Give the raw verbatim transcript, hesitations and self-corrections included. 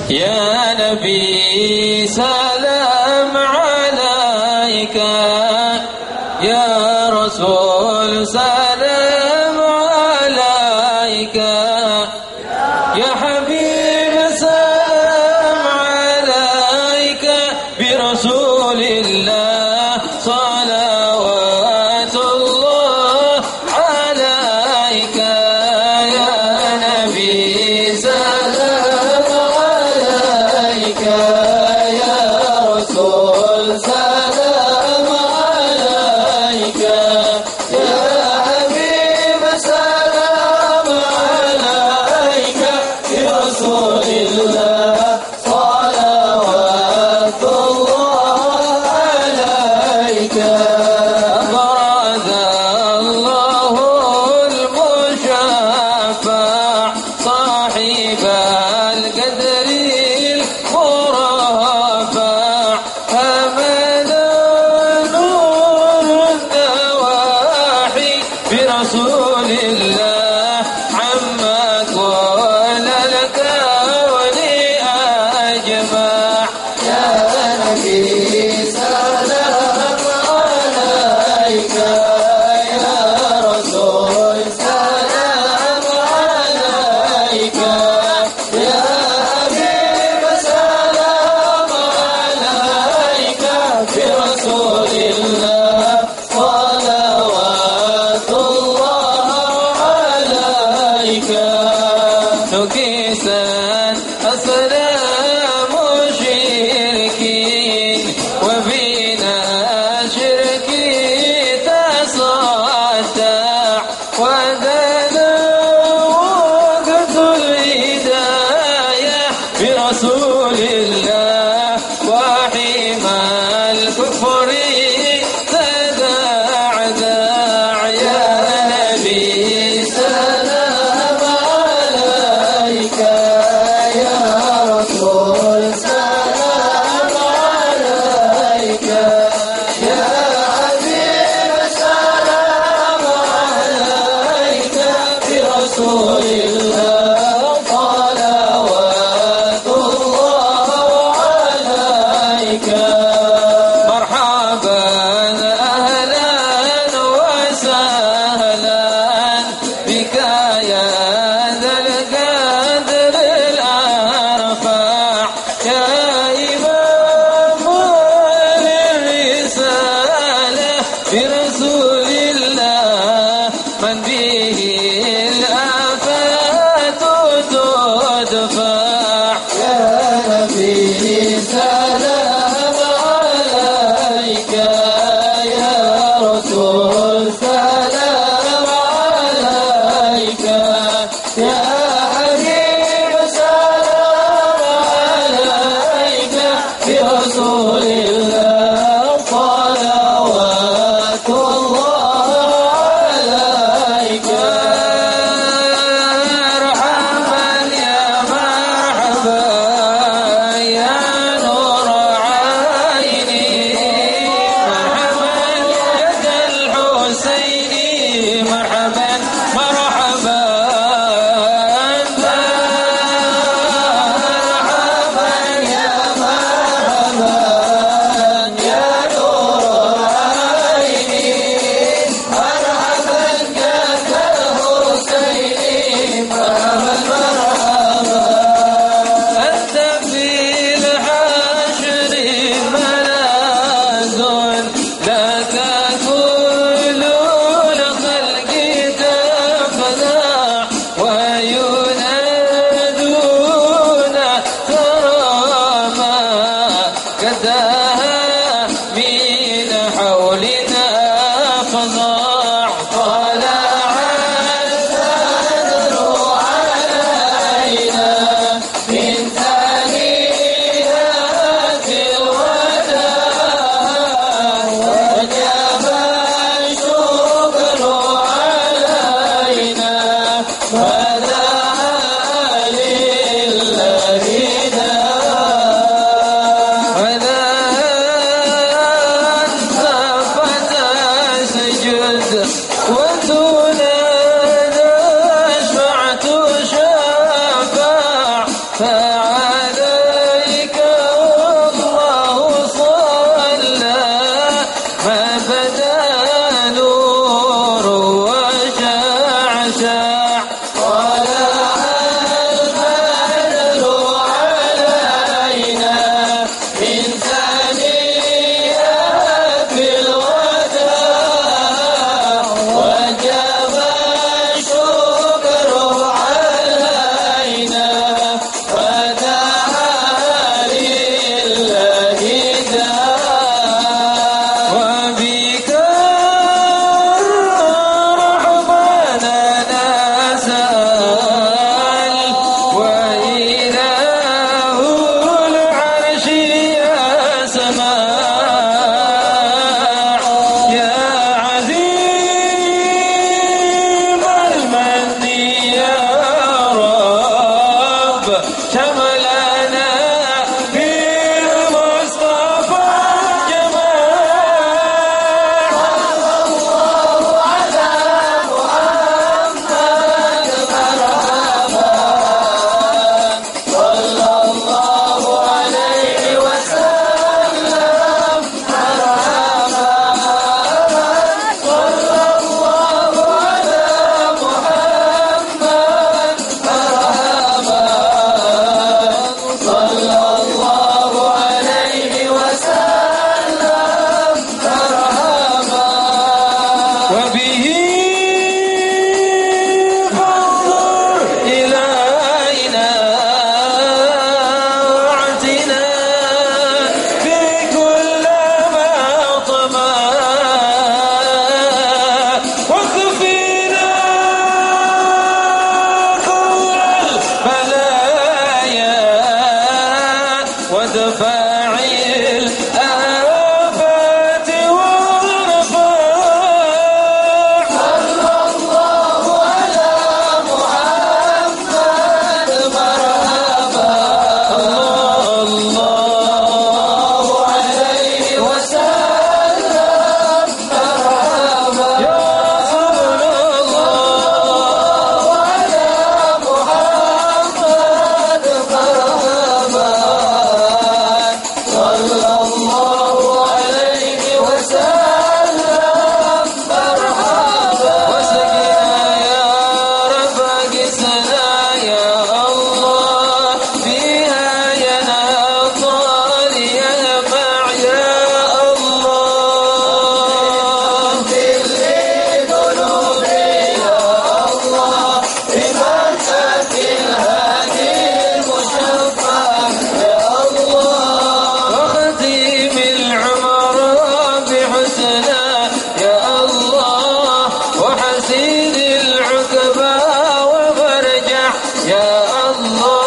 يا نبي سلام عليك، يا رسول سلام عليك، يا حبيب سلام عليك، برسول الله صلوات الله عليك. يا نبي سلام عليك، يا رسول سلام عليك، يا حبيب سلام عليك، برسول الله صلوات الله عليك. أبرز الله المشفع صاحب القدر المرفع، حمل نور النواحي برسول الله عما كل الكون أجمع. يا نبي سلام عليك، يا رسول سلام عليك، يا حبيب سلام عليك، برسول الله صلوات الله عليك. نكست أصنام مشركين وفينا شركي تصدع، ودنا وقت الهداية برسول الله وحمى الكفر تدعدع. يا نبي سلام عليك، يا رسول سلام عليك، يا حبيب سلام عليك، برسول الله صلوات الله عليك. مرحبا أهلا وسهلا بك يا ذا القدر الأرفع، يا إمام الرسالة برسول الله من به الآفات تدفع. يا نبي سلام عليك، يا رسول سلام عليك، يا حبيب سلام عليك، برسول الله صلوات الله عليك. مرحبا يا مرحبا يا نور عيني، مرحبا يا ذا الحسين، مرحبا مرحبا مرحبا يا مرحبا يا نور عيني، مرحبا يا ذا الحسين، مرحبا مرحبا. أنت في الحشر ملاذ لك كل الخلق تفزع، وينادون كراما كداها من حولنا فضاع. طلع البدر علينا من ثنيات الوداع، وجب الشكر علينا، ودعا لله داع. ولا أنت فتى سجد وتنادى شفعت شفاع، فعلى شملنا في المصطفى جمال. صلى الله على محمد مرحبا، صلى الله عليه وسلم مرحبا، صلى الله على محمد مرحبا، صلى الله عليه وسلم مرحبا. وبه فانظر إلينا واعتنا في كل ما طمع، وكفينا كل البلايا ودفاع الآفات والرفاع. صلى الله على محمد مرحبا، الله عليه وسلم مرحبا، يا رسول الله على محمد مرحبا، صلى الله عليه وسلم مرحبا. وسقنا يا رب قسنا يا الله، فيها ينال ينفع يا الله. اغفر لذنوبي يا الله، بمنحة الهادي المشفع يا الله، وختيم العمر بحسنى يا الله، وحسين العقبى وفرجح يا الله.